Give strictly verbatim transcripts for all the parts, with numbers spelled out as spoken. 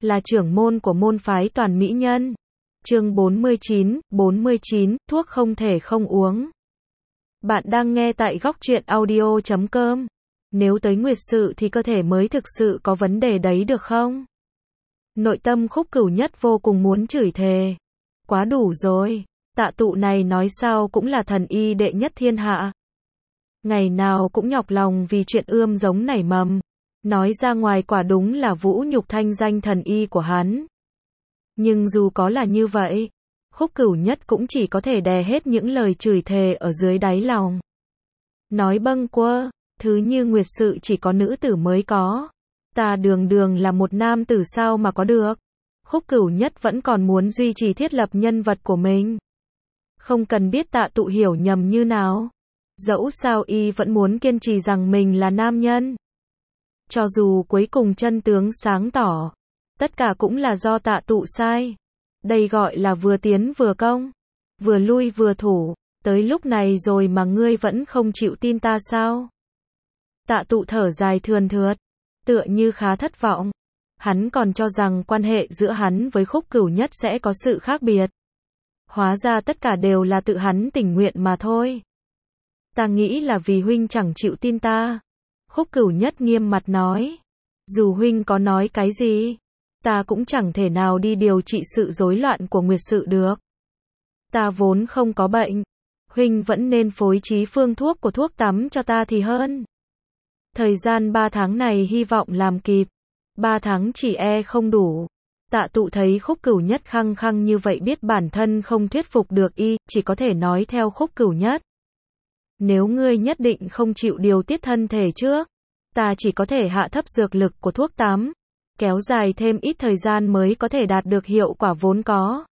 là trưởng môn của môn phái Toàn Mỹ Nhân. Chương bốn mươi chín, bốn mươi chín, thuốc không thể không uống. Bạn đang nghe tại góc truyện audio chấm com. Nếu tới nguyệt sự thì cơ thể mới thực sự có vấn đề đấy được không? Nội tâm Khúc Cửu Nhất vô cùng muốn chửi thề. Quá đủ rồi, Tạ Tụ này nói sao cũng là thần y đệ nhất thiên hạ. Ngày nào cũng nhọc lòng vì chuyện ươm giống nảy mầm. Nói ra ngoài quả đúng là vũ nhục thanh danh thần y của hắn. Nhưng dù có là như vậy, Khúc Cửu Nhất cũng chỉ có thể đè hết những lời chửi thề ở dưới đáy lòng. Nói bâng quơ, thứ như nguyệt sự chỉ có nữ tử mới có. Ta đường đường là một nam tử sao mà có được. Khúc Cửu Nhất vẫn còn muốn duy trì thiết lập nhân vật của mình. Không cần biết Tạ Tụ hiểu nhầm như nào. Dẫu sao y vẫn muốn kiên trì rằng mình là nam nhân. Cho dù cuối cùng chân tướng sáng tỏ, tất cả cũng là do Tạ Tụ sai. Đây gọi là vừa tiến vừa công, vừa lui vừa thủ. Tới lúc này rồi mà ngươi vẫn không chịu tin ta sao? Tạ Tụ thở dài thườn thượt, tựa như khá thất vọng. Hắn còn cho rằng quan hệ giữa hắn với Khúc Cửu Nhất sẽ có sự khác biệt. Hóa ra tất cả đều là tự hắn tình nguyện mà thôi. Ta nghĩ là vì huynh chẳng chịu tin ta. Khúc Cửu Nhất nghiêm mặt nói. Dù huynh có nói cái gì, ta cũng chẳng thể nào đi điều trị sự rối loạn của nguyệt sự được. Ta vốn không có bệnh. Huynh vẫn nên phối trí phương thuốc của thuốc tắm cho ta thì hơn. Thời gian ba tháng này hy vọng làm kịp. Ba tháng chỉ e không đủ. Tạ Tụ thấy Khúc Cửu Nhất khăng khăng như vậy biết bản thân không thuyết phục được y, chỉ có thể nói theo Khúc Cửu Nhất. Nếu ngươi nhất định không chịu điều tiết thân thể trước, ta chỉ có thể hạ thấp dược lực của thuốc tắm, kéo dài thêm ít thời gian mới có thể đạt được hiệu quả vốn có.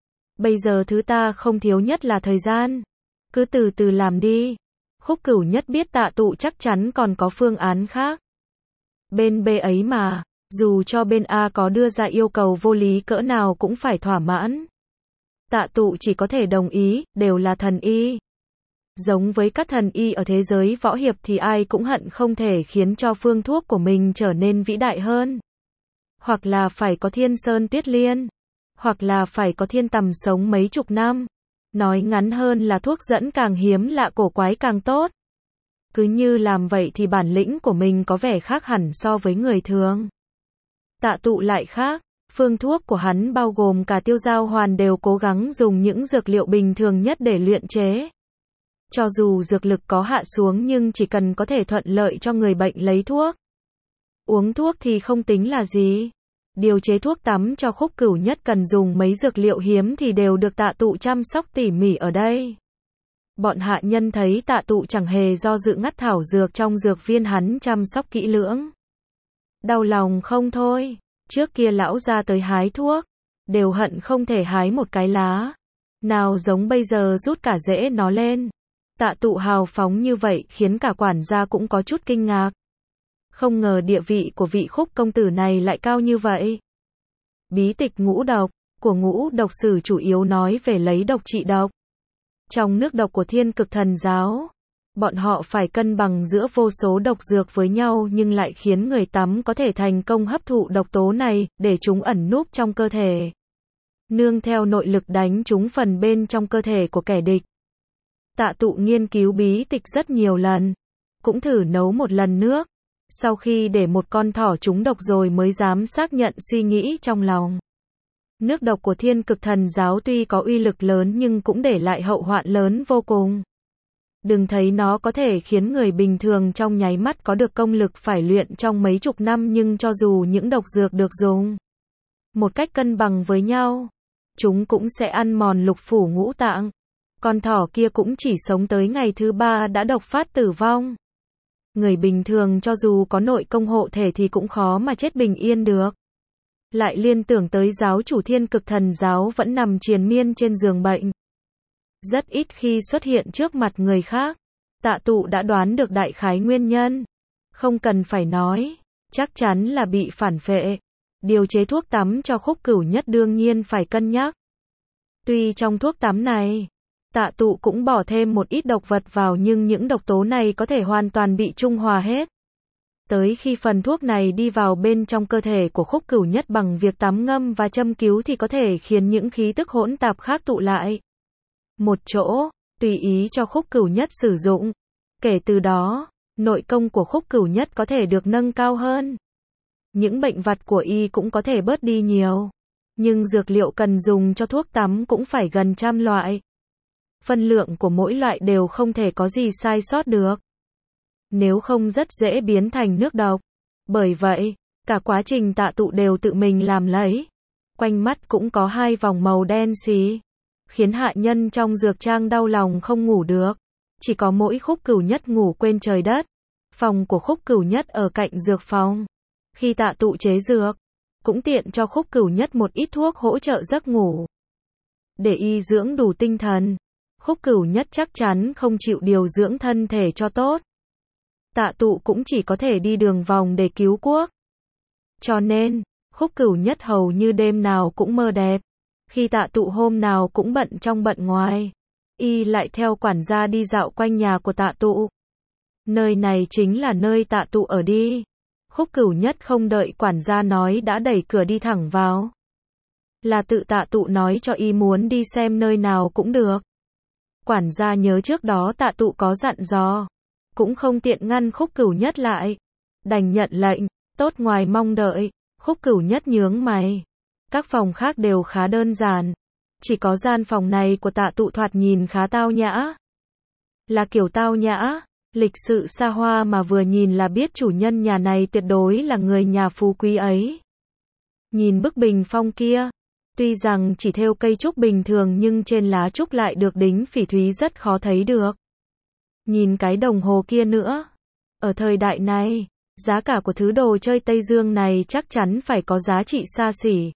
Bây giờ thứ ta không thiếu nhất là thời gian. Cứ từ từ làm đi. Khúc Cửu Nhất biết Tạ Tụ chắc chắn còn có phương án khác. Bên B ấy mà, dù cho bên A có đưa ra yêu cầu vô lý cỡ nào cũng phải thỏa mãn. Tạ Tụ chỉ có thể đồng ý, đều là thần y. Giống với các thần y ở thế giới võ hiệp thì ai cũng hận không thể khiến cho phương thuốc của mình trở nên vĩ đại hơn. Hoặc là phải có thiên sơn tuyết liên. Hoặc là phải có thiên tầm sống mấy chục năm. Nói ngắn hơn là thuốc dẫn càng hiếm lạ cổ quái càng tốt. Cứ như làm vậy thì bản lĩnh của mình có vẻ khác hẳn so với người thường. Tạ Tụ lại khác. Phương thuốc của hắn bao gồm cả tiêu giao hoàn đều cố gắng dùng những dược liệu bình thường nhất để luyện chế. Cho dù dược lực có hạ xuống nhưng chỉ cần có thể thuận lợi cho người bệnh lấy thuốc. Uống thuốc thì không tính là gì. Điều chế thuốc tắm cho Khúc Cửu Nhất cần dùng mấy dược liệu hiếm thì đều được Tạ Tụ chăm sóc tỉ mỉ ở đây. Bọn hạ nhân thấy Tạ Tụ chẳng hề do dự ngắt thảo dược trong dược viên hắn chăm sóc kỹ lưỡng. Đau lòng không thôi. Trước kia lão ra tới hái thuốc, đều hận không thể hái một cái lá. Nào giống bây giờ rút cả rễ nó lên. Tạ Tụ hào phóng như vậy khiến cả quản gia cũng có chút kinh ngạc. Không ngờ địa vị của vị Khúc công tử này lại cao như vậy. Bí tịch ngũ độc của Ngũ Độc Sử chủ yếu nói về lấy độc trị độc. Trong nước độc của Thiên Cực Thần giáo, bọn họ phải cân bằng giữa vô số độc dược với nhau nhưng lại khiến người tắm có thể thành công hấp thụ độc tố này, để chúng ẩn núp trong cơ thể. Nương theo nội lực đánh trúng phần bên trong cơ thể của kẻ địch. Tạ Tụ nghiên cứu bí tịch rất nhiều lần. Cũng thử nấu một lần nước. Sau khi để một con thỏ trúng độc rồi mới dám xác nhận suy nghĩ trong lòng. Nước độc của Thiên Cực Thần giáo tuy có uy lực lớn nhưng cũng để lại hậu hoạn lớn vô cùng. Đừng thấy nó có thể khiến người bình thường trong nháy mắt có được công lực phải luyện trong mấy chục năm nhưng cho dù những độc dược được dùng một cách cân bằng với nhau, chúng cũng sẽ ăn mòn lục phủ ngũ tạng. Con thỏ kia cũng chỉ sống tới ngày thứ ba đã độc phát tử vong. Người bình thường cho dù có nội công hộ thể thì cũng khó mà chết bình yên được. Lại liên tưởng tới giáo chủ Thiên Cực Thần giáo vẫn nằm triền miên trên giường bệnh. Rất ít khi xuất hiện trước mặt người khác. Tạ Tụ đã đoán được đại khái nguyên nhân. Không cần phải nói, chắc chắn là bị phản phệ. Điều chế thuốc tắm cho Khúc Cửu Nhất đương nhiên phải cân nhắc. Tuy trong thuốc tắm này, Tạ Tụ cũng bỏ thêm một ít độc vật vào nhưng những độc tố này có thể hoàn toàn bị trung hòa hết. Tới khi phần thuốc này đi vào bên trong cơ thể của Khúc Cửu Nhất bằng việc tắm ngâm và châm cứu thì có thể khiến những khí tức hỗn tạp khác tụ lại một chỗ, tùy ý cho Khúc Cửu Nhất sử dụng. Kể từ đó, nội công của Khúc Cửu Nhất có thể được nâng cao hơn. Những bệnh vặt của y cũng có thể bớt đi nhiều. Nhưng dược liệu cần dùng cho thuốc tắm cũng phải gần trăm loại. Phân lượng của mỗi loại đều không thể có gì sai sót được. Nếu không rất dễ biến thành nước độc. Bởi vậy, cả quá trình Tạ Tụ đều tự mình làm lấy. Quanh mắt cũng có hai vòng màu đen xì, khiến hạ nhân trong dược trang đau lòng không ngủ được. Chỉ có mỗi Khúc Cửu Nhất ngủ quên trời đất. Phòng của Khúc Cửu Nhất ở cạnh dược phòng. Khi Tạ Tụ chế dược, cũng tiện cho Khúc Cửu Nhất một ít thuốc hỗ trợ giấc ngủ. Để y dưỡng đủ tinh thần. Khúc Cửu Nhất chắc chắn không chịu điều dưỡng thân thể cho tốt. Tạ Tụ cũng chỉ có thể đi đường vòng để cứu quốc. Cho nên, Khúc Cửu Nhất hầu như đêm nào cũng mơ đẹp. Khi Tạ Tụ hôm nào cũng bận trong bận ngoài, y lại theo quản gia đi dạo quanh nhà của Tạ Tụ. Nơi này chính là nơi Tạ Tụ ở đi. Khúc Cửu Nhất không đợi quản gia nói đã đẩy cửa đi thẳng vào. Là tự Tạ Tụ nói cho y muốn đi xem nơi nào cũng được. Quản gia nhớ trước đó Tạ Tụ có dặn dò, cũng không tiện ngăn Khúc Cửu Nhất lại. Đành nhận lệnh, tốt ngoài mong đợi. Khúc Cửu Nhất nhướng mày. Các phòng khác đều khá đơn giản. Chỉ có gian phòng này của Tạ Tụ thoạt nhìn khá tao nhã. Là kiểu tao nhã, lịch sự xa hoa mà vừa nhìn là biết chủ nhân nhà này tuyệt đối là người nhà phú quý ấy. Nhìn bức bình phong kia, tuy rằng chỉ thêu cây trúc bình thường nhưng trên lá trúc lại được đính phỉ thúy rất khó thấy được. Nhìn cái đồng hồ kia nữa. Ở thời đại này, giá cả của thứ đồ chơi Tây Dương này chắc chắn phải có giá trị xa xỉ.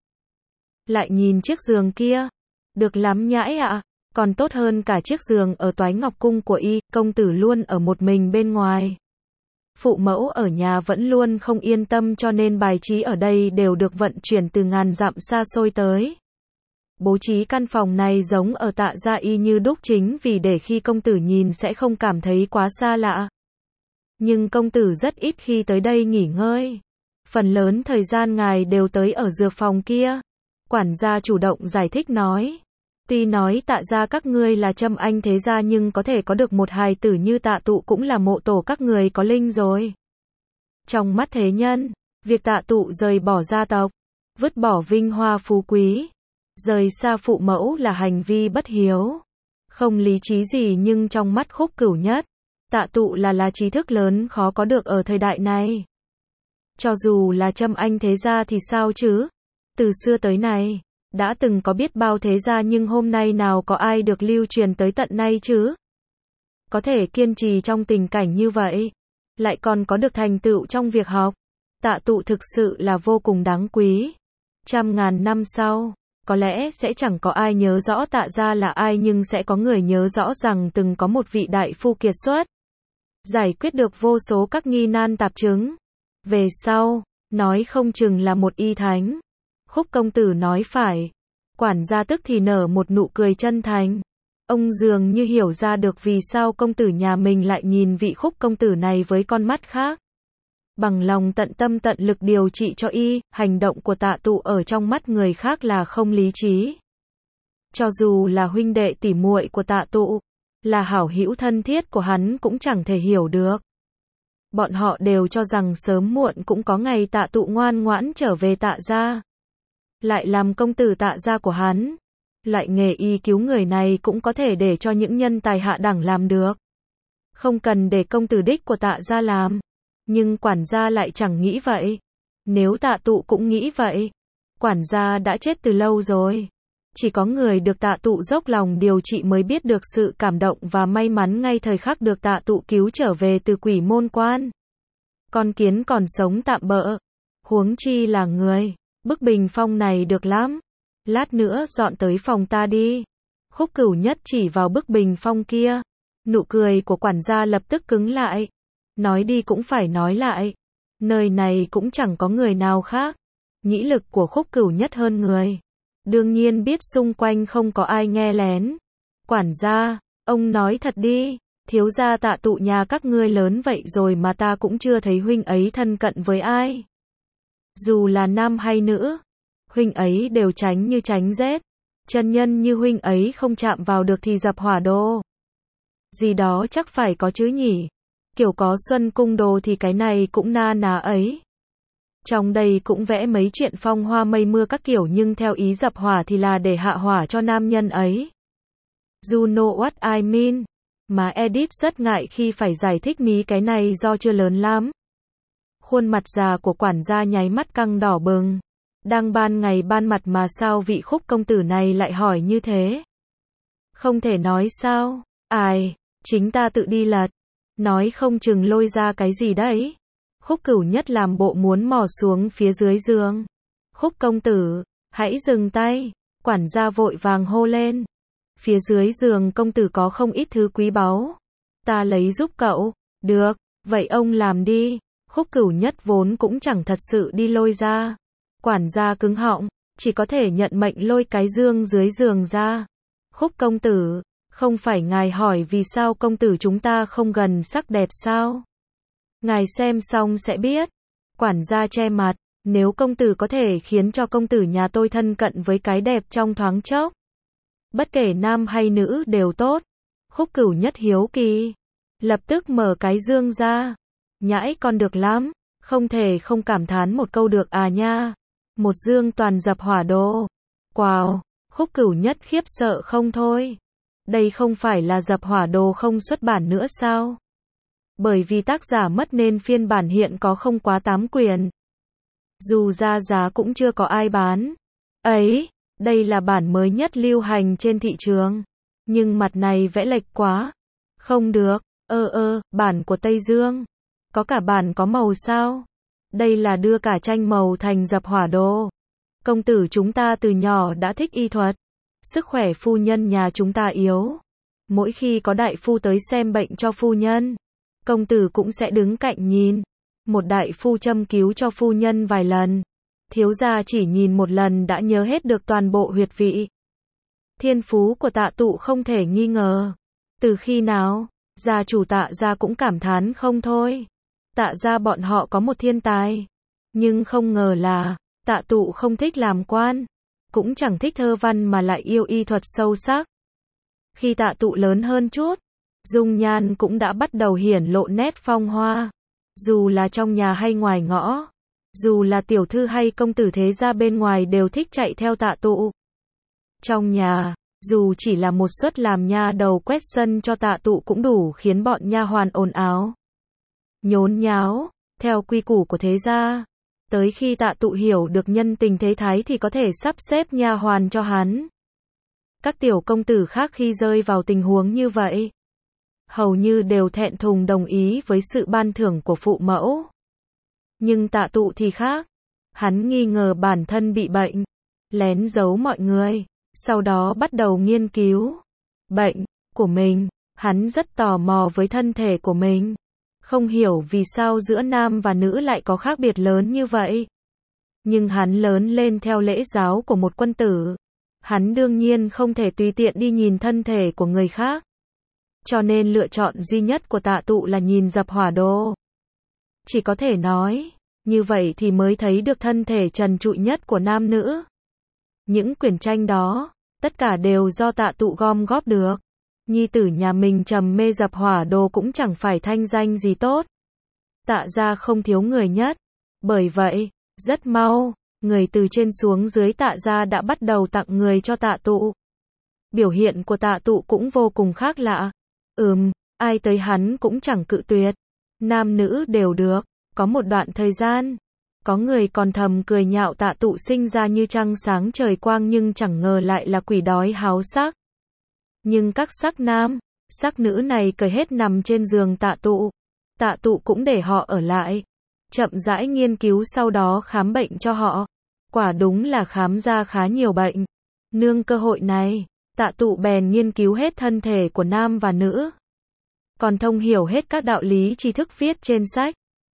Lại nhìn chiếc giường kia. Được lắm nhãi ạ. Còn tốt hơn cả chiếc giường ở Toái Ngọc Cung của y, công tử luôn ở một mình bên ngoài. Phụ mẫu ở nhà vẫn luôn không yên tâm cho nên bài trí ở đây đều được vận chuyển từ ngàn dặm xa xôi tới. Bố trí căn phòng này giống ở Tạ gia y như đúc chính vì để khi công tử nhìn sẽ không cảm thấy quá xa lạ. Nhưng công tử rất ít khi tới đây nghỉ ngơi. Phần lớn thời gian ngài đều tới ở dược phòng kia. Quản gia chủ động giải thích nói. Tuy nói Tạ gia các ngươi là Trâm Anh thế gia nhưng có thể có được một hài tử như Tạ Tụ cũng là mộ tổ các người có linh rồi. Trong mắt thế nhân, việc Tạ Tụ rời bỏ gia tộc, vứt bỏ vinh hoa phú quý, rời xa phụ mẫu là hành vi bất hiếu, không lý trí gì nhưng trong mắt Khúc Cửu Nhất, Tạ Tụ là là trí thức lớn khó có được ở thời đại này. Cho dù là Trâm Anh thế gia thì sao chứ? Từ xưa tới nay, đã từng có biết bao thế gia nhưng hôm nay nào có ai được lưu truyền tới tận nay chứ? Có thể kiên trì trong tình cảnh như vậy, lại còn có được thành tựu trong việc học. Tạ Tụ thực sự là vô cùng đáng quý. Trăm ngàn năm sau, có lẽ sẽ chẳng có ai nhớ rõ Tạ gia là ai nhưng sẽ có người nhớ rõ rằng từng có một vị đại phu kiệt xuất. Giải quyết được vô số các nghi nan tạp chứng. Về sau, nói không chừng là một y thánh. Khúc công tử nói phải. Quản gia tức thì nở một nụ cười chân thành. Ông dường như hiểu ra được vì sao công tử nhà mình lại nhìn vị Khúc công tử này với con mắt khác. Bằng lòng tận tâm tận lực điều trị cho y, hành động của Tạ Tụ ở trong mắt người khác là không lý trí. Cho dù là huynh đệ tỉ muội của Tạ Tụ, là hảo hữu thân thiết của hắn cũng chẳng thể hiểu được. Bọn họ đều cho rằng sớm muộn cũng có ngày Tạ Tụ ngoan ngoãn trở về Tạ gia. Lại làm công tử Tạ gia của hắn. Loại nghề y cứu người này cũng có thể để cho những nhân tài hạ đẳng làm được. Không cần để công tử đích của Tạ gia làm. Nhưng quản gia lại chẳng nghĩ vậy. Nếu Tạ Tụ cũng nghĩ vậy, quản gia đã chết từ lâu rồi. Chỉ có người được Tạ Tụ dốc lòng điều trị mới biết được sự cảm động và may mắn ngay thời khắc được Tạ Tụ cứu trở về từ quỷ môn quan. Con kiến còn sống tạm bợ, huống chi là người. Bức bình phong này được lắm. Lát nữa dọn tới phòng ta đi. Khúc Cửu Nhất chỉ vào bức bình phong kia. Nụ cười của quản gia lập tức cứng lại. Nói đi cũng phải nói lại. Nơi này cũng chẳng có người nào khác. Nhĩ lực của Khúc Cửu Nhất hơn người. Đương nhiên biết xung quanh không có ai nghe lén. Quản gia, ông nói thật đi. Thiếu gia Tạ Tụ nhà các ngươi lớn vậy rồi mà ta cũng chưa thấy huynh ấy thân cận với ai. Dù là nam hay nữ, huynh ấy đều tránh như tránh rét. Chân nhân như huynh ấy không chạm vào được thì dập hỏa đồ. Gì đó chắc phải có chứ nhỉ. Kiểu có xuân cung đồ thì cái này cũng na ná ấy. Trong đây cũng vẽ mấy chuyện phong hoa mây mưa các kiểu nhưng theo ý dập hỏa thì là để hạ hỏa cho nam nhân ấy. You know what I mean. Mà Edith rất ngại khi phải giải thích mí cái này do chưa lớn lắm. Khuôn mặt già của quản gia nháy mắt căng đỏ bừng. Đang ban ngày ban mặt mà sao vị Khúc công tử này lại hỏi như thế? Không thể nói sao? Ai, chính ta tự đi lật. Nói không chừng lôi ra cái gì đấy. Khúc Cửu Nhất làm bộ muốn mò xuống phía dưới giường. Khúc công tử, hãy dừng tay. Quản gia vội vàng hô lên. Phía dưới giường công tử có không ít thứ quý báu. Ta lấy giúp cậu. Được, vậy ông làm đi. Khúc Cửu Nhất vốn cũng chẳng thật sự đi lôi ra. Quản gia cứng họng, chỉ có thể nhận mệnh lôi cái dương dưới giường ra. Khúc công tử, không phải ngài hỏi vì sao công tử chúng ta không gần sắc đẹp sao? Ngài xem xong sẽ biết. Quản gia che mặt, nếu công tử có thể khiến cho công tử nhà tôi thân cận với cái đẹp trong thoáng chốc. Bất kể nam hay nữ đều tốt. Khúc Cửu Nhất hiếu kỳ. Lập tức mở cái dương ra. Nhãi con được lắm. Không thể không cảm thán một câu được à nha. Một dương toàn dập hỏa đồ. Wow, Khúc Cửu Nhất khiếp sợ không thôi. Đây không phải là dập hỏa đồ không xuất bản nữa sao? Bởi vì tác giả mất nên phiên bản hiện có không quá tám quyển. Dù ra giá cũng chưa có ai bán. Ấy, đây là bản mới nhất lưu hành trên thị trường. Nhưng mặt này vẽ lệch quá. Không được, ơ ơ, bản của Tây Dương. Có cả bản có màu sao? Đây là đưa cả tranh màu thành dập hỏa đồ. Công tử chúng ta từ nhỏ đã thích y thuật. Sức khỏe phu nhân nhà chúng ta yếu. Mỗi khi có đại phu tới xem bệnh cho phu nhân, công tử cũng sẽ đứng cạnh nhìn. Một đại phu châm cứu cho phu nhân vài lần. Thiếu gia chỉ nhìn một lần đã nhớ hết được toàn bộ huyệt vị. Thiên phú của Tạ Tụ không thể nghi ngờ. Từ khi nào, gia chủ Tạ gia cũng cảm thán không thôi. Tạ gia bọn họ có một thiên tài. Nhưng không ngờ là, Tạ Tụ không thích làm quan. Cũng chẳng thích thơ văn mà lại yêu y thuật sâu sắc. Khi Tạ Tụ lớn hơn chút, dung nhan cũng đã bắt đầu hiển lộ nét phong hoa. Dù là trong nhà hay ngoài ngõ, dù là tiểu thư hay công tử thế gia bên ngoài đều thích chạy theo Tạ Tụ. Trong nhà, dù chỉ là một suất làm nha đầu quét sân cho Tạ Tụ cũng đủ khiến bọn nha hoàn ồn ào, nhốn nháo, theo quy củ của thế gia. Tới khi Tạ Tụ hiểu được nhân tình thế thái thì có thể sắp xếp nha hoàn cho hắn. Các tiểu công tử khác khi rơi vào tình huống như vậy, hầu như đều thẹn thùng đồng ý với sự ban thưởng của phụ mẫu. Nhưng Tạ Tụ thì khác. Hắn nghi ngờ bản thân bị bệnh, lén giấu mọi người, sau đó bắt đầu nghiên cứu bệnh của mình. Hắn rất tò mò với thân thể của mình. Không hiểu vì sao giữa nam và nữ lại có khác biệt lớn như vậy. Nhưng hắn lớn lên theo lễ giáo của một quân tử. Hắn đương nhiên không thể tùy tiện đi nhìn thân thể của người khác. Cho nên lựa chọn duy nhất của Tạ Tụ là nhìn dập hỏa đồ. Chỉ có thể nói, như vậy thì mới thấy được thân thể trần trụi nhất của nam nữ. Những quyển tranh đó, tất cả đều do Tạ Tụ gom góp được. Nhi tử nhà mình trầm mê dập hỏa đồ cũng chẳng phải thanh danh gì tốt. Tạ gia không thiếu người nhất. Bởi vậy, rất mau, người từ trên xuống dưới Tạ gia đã bắt đầu tặng người cho Tạ Tụ. Biểu hiện của Tạ Tụ cũng vô cùng khác lạ. Ừm, ai tới hắn cũng chẳng cự tuyệt. Nam nữ đều được. Có một đoạn thời gian, có người còn thầm cười nhạo Tạ Tụ sinh ra như trăng sáng trời quang nhưng chẳng ngờ lại là quỷ đói háo sắc. Nhưng các sắc nam, sắc nữ này cởi hết nằm trên giường Tạ Tụ. Tạ Tụ cũng để họ ở lại, chậm rãi nghiên cứu sau đó khám bệnh cho họ. Quả đúng là khám ra khá nhiều bệnh. Nương cơ hội này, Tạ Tụ bèn nghiên cứu hết thân thể của nam và nữ. Còn thông hiểu hết các đạo lý tri thức viết trên sách.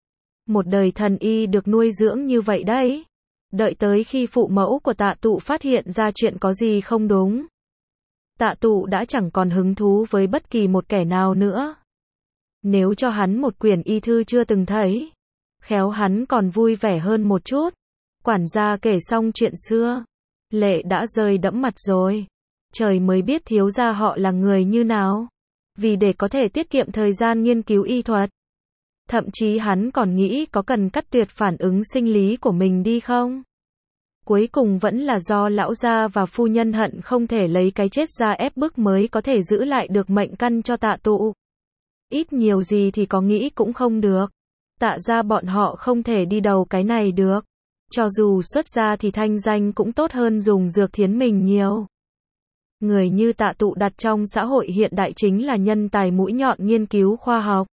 Một đời thần y được nuôi dưỡng như vậy đấy. Đợi tới khi phụ mẫu của Tạ Tụ phát hiện ra chuyện có gì không đúng, Tạ Tụ đã chẳng còn hứng thú với bất kỳ một kẻ nào nữa. Nếu cho hắn một quyển y thư chưa từng thấy, khéo hắn còn vui vẻ hơn một chút. Quản gia kể xong chuyện xưa, lệ đã rơi đẫm mặt rồi. Trời mới biết thiếu gia họ là người như nào. Vì để có thể tiết kiệm thời gian nghiên cứu y thuật, thậm chí hắn còn nghĩ có cần cắt tuyệt phản ứng sinh lý của mình đi không. Cuối cùng vẫn là do lão gia và phu nhân hận không thể lấy cái chết ra ép bức mới có thể giữ lại được mệnh căn cho Tạ Tụ. Ít nhiều gì thì có nghĩ cũng không được. Tạ gia bọn họ không thể đi đầu cái này được. Cho dù xuất gia thì thanh danh cũng tốt hơn dùng dược thiến mình nhiều. Người như Tạ Tụ đặt trong xã hội hiện đại chính là nhân tài mũi nhọn nghiên cứu khoa học.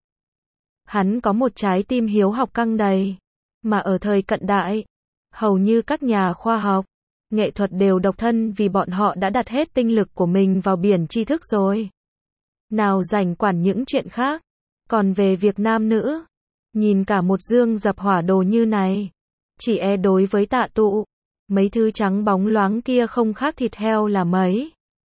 Hắn có một trái tim hiếu học căng đầy. Mà ở thời cận đại, hầu như các nhà khoa học, nghệ thuật đều độc thân vì bọn họ đã đặt hết tinh lực của mình vào biển tri thức rồi. Nào rảnh quản những chuyện khác. Còn về việc nam nữ, nhìn cả một dương dập hỏa đồ như này, chỉ e đối với Tạ Tụ, mấy thứ trắng bóng loáng kia không khác thịt heo là mấy.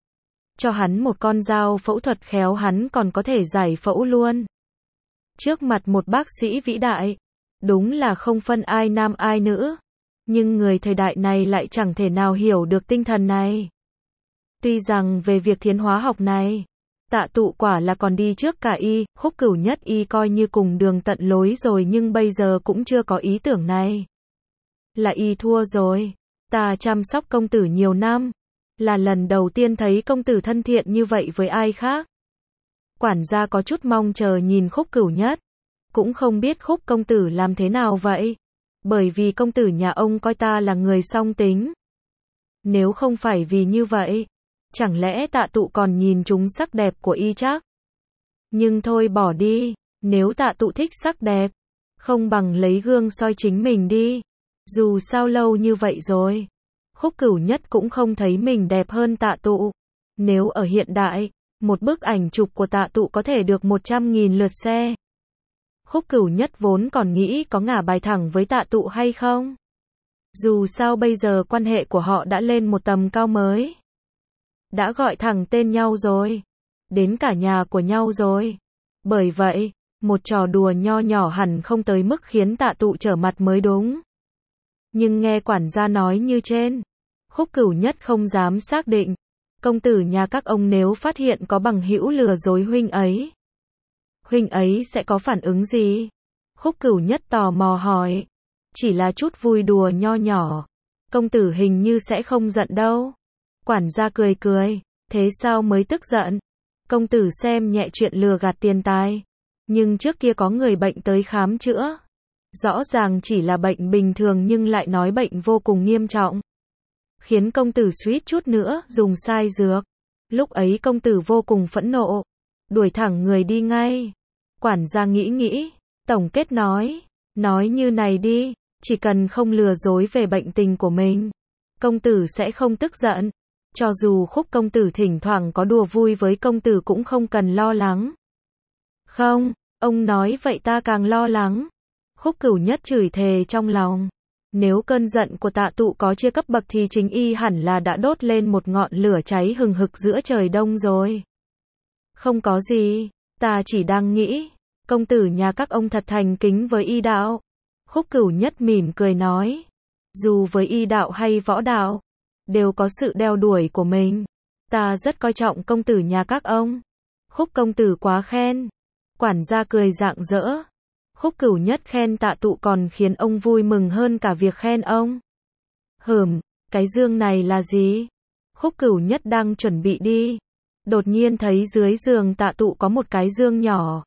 Cho hắn một con dao phẫu thuật khéo hắn còn có thể giải phẫu luôn. Trước mặt một bác sĩ vĩ đại, đúng là không phân ai nam ai nữ. Nhưng người thời đại này lại chẳng thể nào hiểu được tinh thần này. Tuy rằng về việc thiến hóa học này, Tạ Tụ quả là còn đi trước cả y, Khúc Cửu Nhất y coi như cùng đường tận lối rồi nhưng bây giờ cũng chưa có ý tưởng này. Là y thua rồi. Ta chăm sóc công tử nhiều năm, là lần đầu tiên thấy công tử thân thiện như vậy với ai khác. Quản gia có chút mong chờ nhìn Khúc Cửu Nhất. Cũng không biết Khúc công tử làm thế nào vậy. Bởi vì công tử nhà ông coi ta là người song tính. Nếu không phải vì như vậy, chẳng lẽ Tạ Tụ còn nhìn trúng sắc đẹp của y chắc? Nhưng thôi bỏ đi, nếu Tạ Tụ thích sắc đẹp, không bằng lấy gương soi chính mình đi. Dù sao lâu như vậy rồi, Khúc Cửu Nhất cũng không thấy mình đẹp hơn Tạ Tụ. Nếu ở hiện đại, một bức ảnh chụp của Tạ Tụ có thể được một trăm nghìn lượt share. Khúc Cửu Nhất vốn còn nghĩ có ngả bài thẳng với Tạ Tụ hay không. Dù sao bây giờ quan hệ của họ đã lên một tầm cao mới. Đã gọi thẳng tên nhau rồi. Đến cả nhà của nhau rồi. Bởi vậy, một trò đùa nho nhỏ hẳn không tới mức khiến Tạ Tụ trở mặt mới đúng. Nhưng nghe quản gia nói như trên, Khúc Cửu Nhất không dám xác định. Công tử nhà các ông nếu phát hiện có bằng hữu lừa dối huynh ấy, huynh ấy sẽ có phản ứng gì? Khúc Cửu Nhất tò mò hỏi. Chỉ là chút vui đùa nho nhỏ. Công tử hình như sẽ không giận đâu. Quản gia cười cười. Thế sao mới tức giận? Công tử xem nhẹ chuyện lừa gạt tiền tài. Nhưng trước kia có người bệnh tới khám chữa. Rõ ràng chỉ là bệnh bình thường nhưng lại nói bệnh vô cùng nghiêm trọng. Khiến công tử suýt chút nữa dùng sai dược. Lúc ấy công tử vô cùng phẫn nộ. Đuổi thẳng người đi ngay. Quản gia nghĩ nghĩ. Tổng kết nói. Nói như này đi. Chỉ cần không lừa dối về bệnh tình của mình, công tử sẽ không tức giận. Cho dù Khúc công tử thỉnh thoảng có đùa vui với công tử cũng không cần lo lắng. Không, ông nói vậy ta càng lo lắng. Khúc Cửu Nhất chửi thề trong lòng. Nếu cơn giận của Tạ Tụ có chia cấp bậc thì chính y hẳn là đã đốt lên một ngọn lửa cháy hừng hực giữa trời đông rồi. Không có gì, ta chỉ đang nghĩ, công tử nhà các ông thật thành kính với y đạo. Khúc Cửu Nhất mỉm cười nói. Dù với y đạo hay võ đạo, đều có sự đeo đuổi của mình. Ta rất coi trọng công tử nhà các ông. Khúc công tử quá khen. Quản gia cười rạng rỡ. Khúc Cửu Nhất khen Tạ Tụ còn khiến ông vui mừng hơn cả việc khen ông. Hừm, cái dương này là gì? Khúc Cửu Nhất đang chuẩn bị đi. Đột nhiên thấy dưới giường Tạ Tụ có một cái dương nhỏ.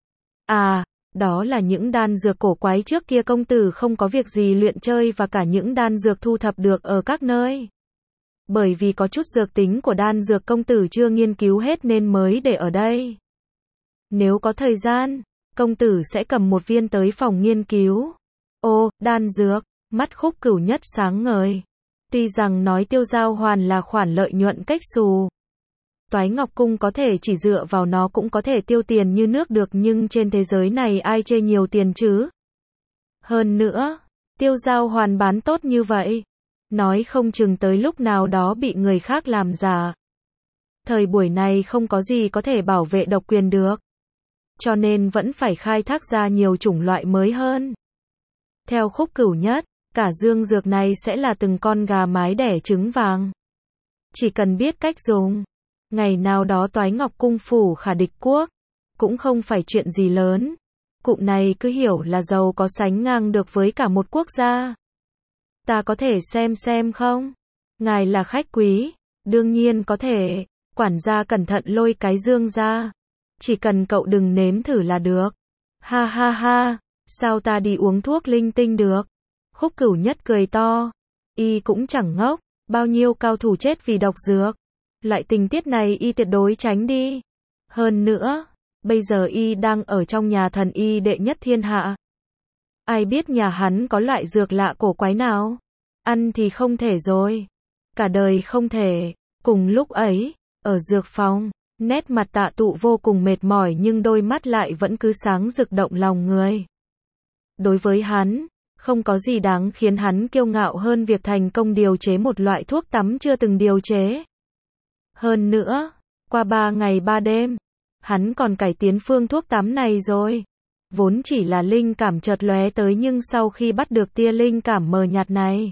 À, đó là những đan dược cổ quái trước kia công tử không có việc gì luyện chơi và cả những đan dược thu thập được ở các nơi. Bởi vì có chút dược tính của đan dược công tử chưa nghiên cứu hết nên mới để ở đây. Nếu có thời gian, công tử sẽ cầm một viên tới phòng nghiên cứu. Ô, đan dược, mắt Khúc Cửu Nhất sáng ngời. Tuy rằng nói Tiêu Giao Hoàn là khoản lợi nhuận cách xù. Toái Ngọc Cung có thể chỉ dựa vào nó cũng có thể tiêu tiền như nước được nhưng trên thế giới này ai chê nhiều tiền chứ? Hơn nữa, Tiêu Giao Hoàn bán tốt như vậy. Nói không chừng tới lúc nào đó bị người khác làm giả. Thời buổi này không có gì có thể bảo vệ độc quyền được. Cho nên vẫn phải khai thác ra nhiều chủng loại mới hơn. Theo Khúc Cửu Nhất, cả dương dược này sẽ là từng con gà mái đẻ trứng vàng. Chỉ cần biết cách dùng, ngày nào đó Toái Ngọc Cung phủ khả địch quốc, cũng không phải chuyện gì lớn. Cụm này cứ hiểu là giàu có sánh ngang được với cả một quốc gia. Ta có thể xem xem không? Ngài là khách quý, đương nhiên có thể. Quản gia cẩn thận lôi cái dương ra. Chỉ cần cậu đừng nếm thử là được. Ha ha ha, sao ta đi uống thuốc linh tinh được? Khúc Cửu Nhất cười to. Y cũng chẳng ngốc, bao nhiêu cao thủ chết vì độc dược. Loại tình tiết này y tuyệt đối tránh đi. Hơn nữa, bây giờ y đang ở trong nhà thần y đệ nhất thiên hạ. Ai biết nhà hắn có loại dược lạ cổ quái nào? Ăn thì không thể rồi. Cả đời không thể. Cùng lúc ấy, ở dược phòng, nét mặt Tạ Tụ vô cùng mệt mỏi nhưng đôi mắt lại vẫn cứ sáng rực động lòng người. Đối với hắn, không có gì đáng khiến hắn kiêu ngạo hơn việc thành công điều chế một loại thuốc tắm chưa từng điều chế. Hơn nữa, qua ba ngày ba đêm, hắn còn cải tiến phương thuốc tắm này rồi. Vốn chỉ là linh cảm chợt lóe tới nhưng sau khi bắt được tia linh cảm mờ nhạt này,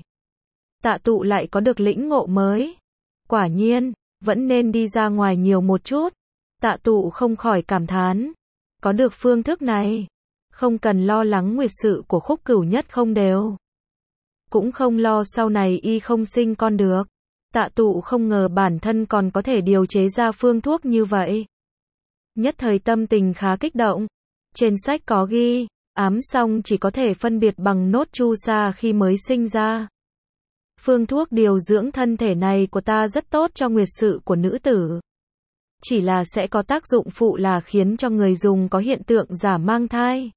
Tạ Tụ lại có được lĩnh ngộ mới. Quả nhiên, vẫn nên đi ra ngoài nhiều một chút. Tạ Tụ không khỏi cảm thán. Có được phương thức này, không cần lo lắng nguyệt sự của Khúc Cửu Nhất không đều. Cũng không lo sau này y không sinh con được. Tạ Tụ không ngờ bản thân còn có thể điều chế ra phương thuốc như vậy. Nhất thời tâm tình khá kích động. Trên sách có ghi, ám song chỉ có thể phân biệt bằng nốt chu sa khi mới sinh ra. Phương thuốc điều dưỡng thân thể này của ta rất tốt cho nguyệt sự của nữ tử. Chỉ là sẽ có tác dụng phụ là khiến cho người dùng có hiện tượng giả mang thai.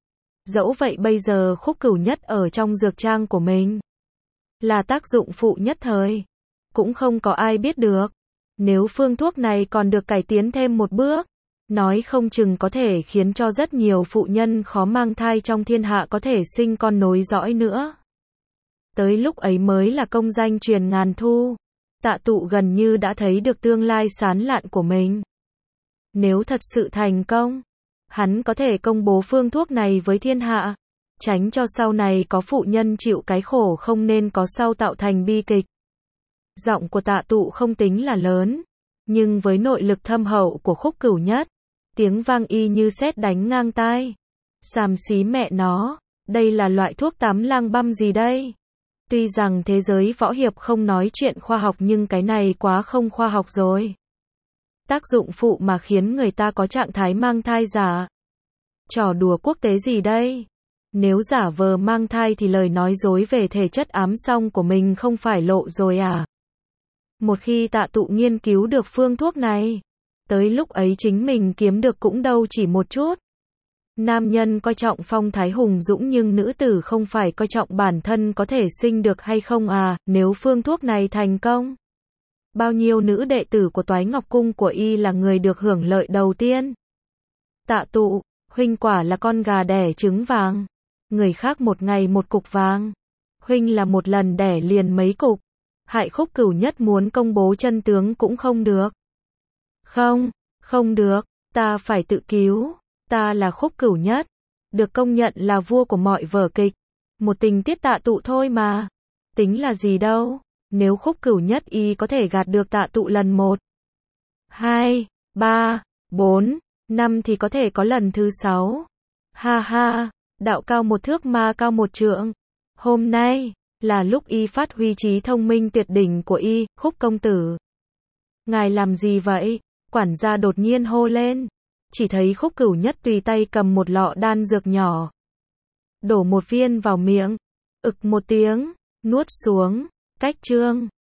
Dẫu vậy bây giờ Khúc Cửu Nhất ở trong dược trang của mình là tác dụng phụ nhất thời. Cũng không có ai biết được. Nếu phương thuốc này còn được cải tiến thêm một bước, nói không chừng có thể khiến cho rất nhiều phụ nhân khó mang thai trong thiên hạ có thể sinh con nối dõi nữa. Tới lúc ấy mới là công danh truyền ngàn thu. Tạ Tụ gần như đã thấy được tương lai sáng lạn của mình. Nếu thật sự thành công, hắn có thể công bố phương thuốc này với thiên hạ, tránh cho sau này có phụ nhân chịu cái khổ không nên có sau tạo thành bi kịch. Giọng của Tạ Tụ không tính là lớn, nhưng với nội lực thâm hậu của Khúc Cửu Nhất, tiếng vang y như sét đánh ngang tai. Xàm xí mẹ nó, đây là loại thuốc tắm lang băm gì đây? Tuy rằng thế giới võ hiệp không nói chuyện khoa học nhưng cái này quá không khoa học rồi. Tác dụng phụ mà khiến người ta có trạng thái mang thai giả. Trò đùa quốc tế gì đây? Nếu giả vờ mang thai thì lời nói dối về thể chất ám song của mình không phải lộ rồi à? Một khi Tạ Tụ nghiên cứu được phương thuốc này, tới lúc ấy chính mình kiếm được cũng đâu chỉ một chút. Nam nhân coi trọng phong thái hùng dũng nhưng nữ tử không phải coi trọng bản thân có thể sinh được hay không à, nếu phương thuốc này thành công. Bao nhiêu nữ đệ tử của Toái Ngọc Cung của y là người được hưởng lợi đầu tiên. Tạ Tụ, huynh quả là con gà đẻ trứng vàng. Người khác một ngày một cục vàng. Huynh là một lần đẻ liền mấy cục. Hại Khúc Cửu Nhất muốn công bố chân tướng cũng không được. Không, không được, ta phải tự cứu. Ta là Khúc Cửu Nhất, được công nhận là vua của mọi vở kịch. Một tình tiết Tạ Tụ thôi mà. Tính là gì đâu, nếu Khúc Cửu Nhất y có thể gạt được Tạ Tụ lần một, hai, ba, bốn, năm thì có thể có lần thứ sáu. Ha ha, đạo cao một thước ma cao một trượng. Hôm nay, là lúc y phát huy trí thông minh tuyệt đỉnh của y, Khúc công tử. Ngài làm gì vậy? Quản gia đột nhiên hô lên. Chỉ thấy Khúc Cửu Nhất tùy tay cầm một lọ đan dược nhỏ. Đổ một viên vào miệng. Ực một tiếng, nuốt xuống. Cách chương